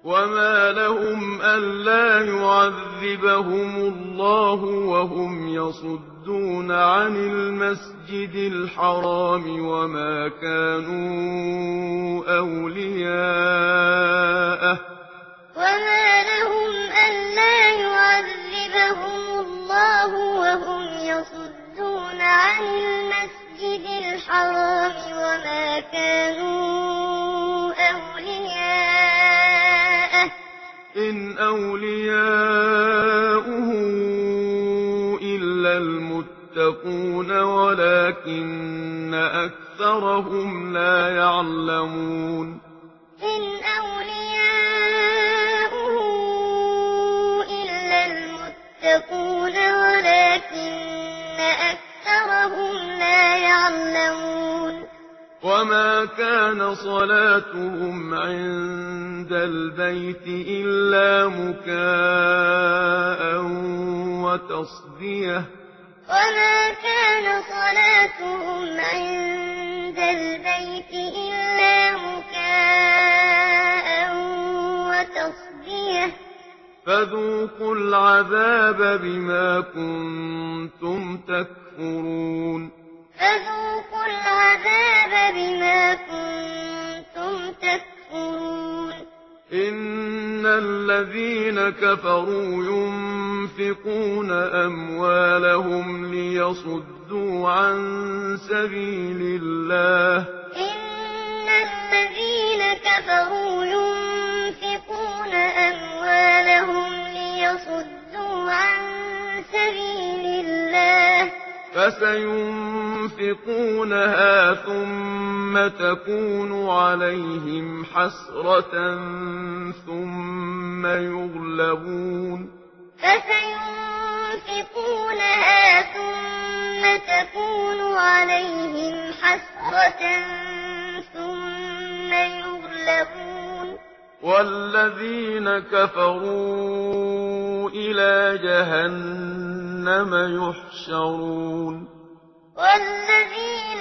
وما لهم ألا يعذبهم الله وهم يصدون عن المسجد الحرام وما كانوا أولياءه وما لهم ألا يعذبهم الله وهم يصدون عن المسجد الحرام وما كانوا أولياءه إن أولياؤه إلا المتقون ولكن أكثرهم لا يعلمون إن أولياؤه إلا المتقون ولكن أكثرهم لا يعلمون وما كان صلاتهم عند البيت إلا مكاء وتصدية وما كان صلاتهم عند البيت إلا مكاء وتصدية فذوقوا العذاب بما كنتم تكفرون فذوقوا العذاب بما كنتم تكفرون إن الذين كفروا ينفقون أموالهم ليصدوا عن سبيل الله إن الذين كفروا ينفقون أموالهم ليصدوا عن سبيل الله فسينفقونها ثم تكون عليهم حسرة ثم يغلبون فسينفقونها ثم تكون عليهم حسرة ثم يغلبون والذين كفروا إلى جهنم يحشرون والذين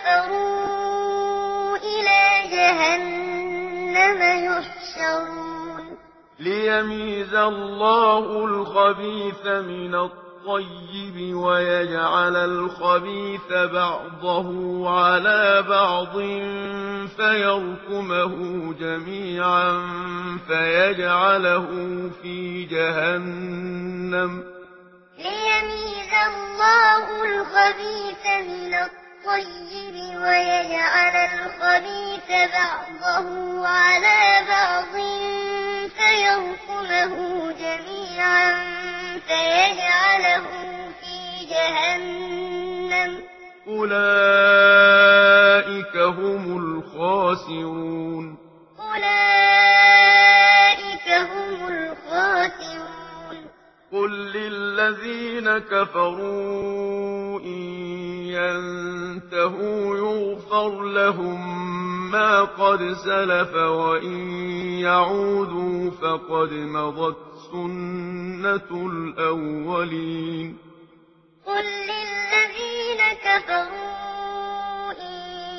كفروا إلى جهنم يحشرون ليميز الله الخبيث من الطيب ويجعل الخبيث بعضه على بعض فيركمه جميعا فيجعله في جهنم ليميز الله الخبيث من الطيب ويجعل الخبيث بعضه على بعض فيركمه جميعا فيجعله في جهنم أولئك هم الخاسرون أولئك هم الخاسرون قل للذين كفروا إن ينتهوا يغفر لهم ما قد سلف وإن يعودوا فقد مضت سنة الأولين قل للذين كفروا إن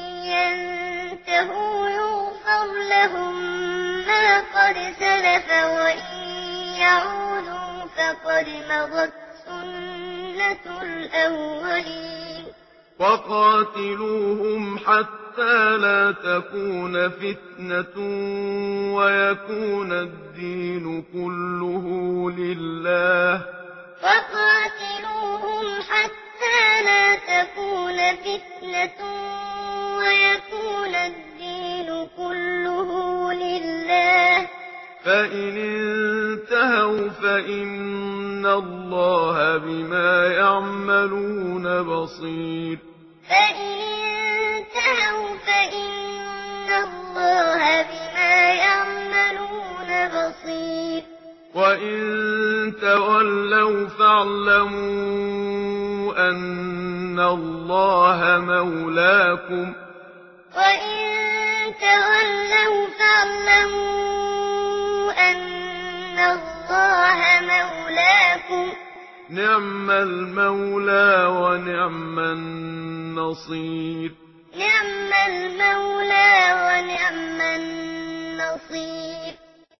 ينتهوا يغفر لهم ما قد سلف وإن يعودوا فقد مضت سنة الأولين وقاتلوهم حتى لا تكون فتنة ويكون الدين كله لله وقاتلوهم حتى لا تكون فتنة ويكون الدين كله لله فإن انتهوا فإن الله بما يعملون بصير فإن انتهوا فإن الله بما يعملون بصير وإن تولوا فاعلموا أن الله مولاكم وإن تولوا فاعلموا أن الله مولاكم نعم المولى ونعم النصير نعم المولى ونعم النصير